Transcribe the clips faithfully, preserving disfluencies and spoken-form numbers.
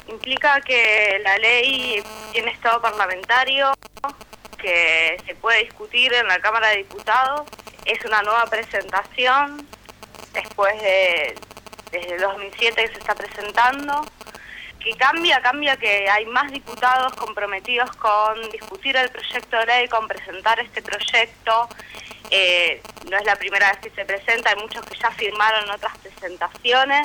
Implica que la ley tiene estado parlamentario, que se puede discutir en la Cámara de Diputados. Es una nueva presentación, después de desde el dos mil siete que se está presentando. Que cambia, cambia que hay más diputados comprometidos con discutir el proyecto de ley, con presentar este proyecto. Eh, no es la primera vez que se presenta, hay muchos que ya firmaron otras presentaciones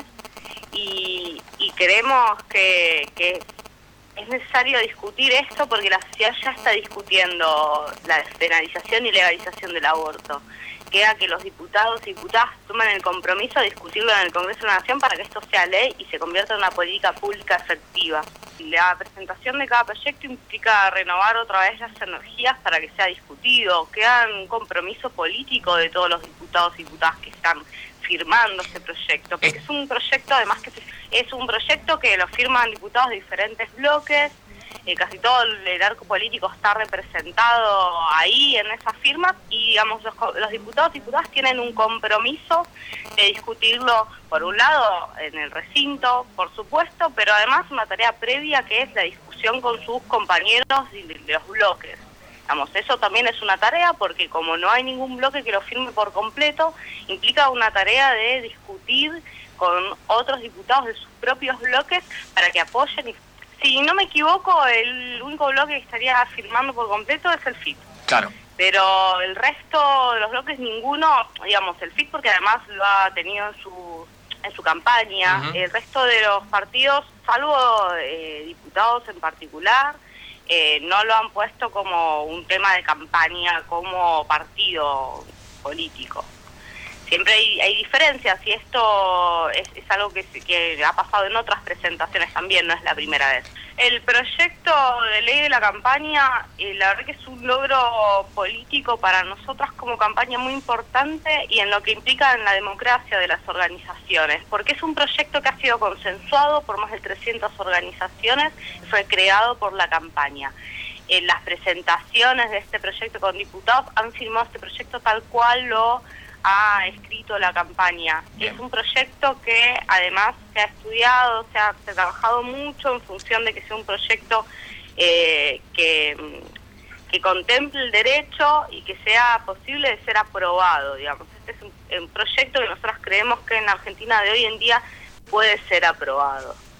y, y creemos que, que es necesario discutir esto porque la sociedad ya está discutiendo la despenalización y legalización del aborto. Queda que los diputados y diputadas tomen el compromiso de discutirlo en el Congreso de la Nación para que esto sea ley y se convierta en una política pública efectiva. La presentación de cada proyecto implica renovar otra vez las energías para que sea discutido. Queda un compromiso político de todos los diputados y diputadas que están firmando este proyecto, porque es un proyecto además que se, es un proyecto que lo firman diputados de diferentes bloques. Eh, casi todo el arco político está representado ahí en esas firmas y digamos los, los diputados y diputadas tienen un compromiso de discutirlo por un lado en el recinto, por supuesto, pero además una tarea previa que es la discusión con sus compañeros de, de los bloques. Digamos, eso también es una tarea porque como no hay ningún bloque que lo firme por completo, implica una tarea de discutir con otros diputados de sus propios bloques para que apoyen y si no me equivoco, el único bloque que estaría firmando por completo es el F I T. Claro. Pero el resto de los bloques, ninguno, digamos, el F I T porque además lo ha tenido en su en su campaña. Uh-huh. El resto de los partidos, salvo eh, diputados en particular, eh, no lo han puesto como un tema de campaña, como partido político. Siempre hay, hay diferencias y esto es, es algo que, que ha pasado en otras presentaciones también, no es la primera vez. El proyecto de ley de la campaña, eh, la verdad que es un logro político para nosotras como campaña muy importante y en lo que implica en la democracia de las organizaciones, porque es un proyecto que ha sido consensuado por más de trescientas organizaciones, fue creado por la campaña. En las presentaciones de este proyecto con diputados han firmado este proyecto tal cual lo ha escrito la campaña. Bien. Es un proyecto que además se ha estudiado, se ha, se ha trabajado mucho en función de que sea un proyecto eh, que, que contemple el derecho y que sea posible de ser aprobado, digamos. Este es un, un proyecto que nosotros creemos que en la Argentina de hoy en día puede ser aprobado.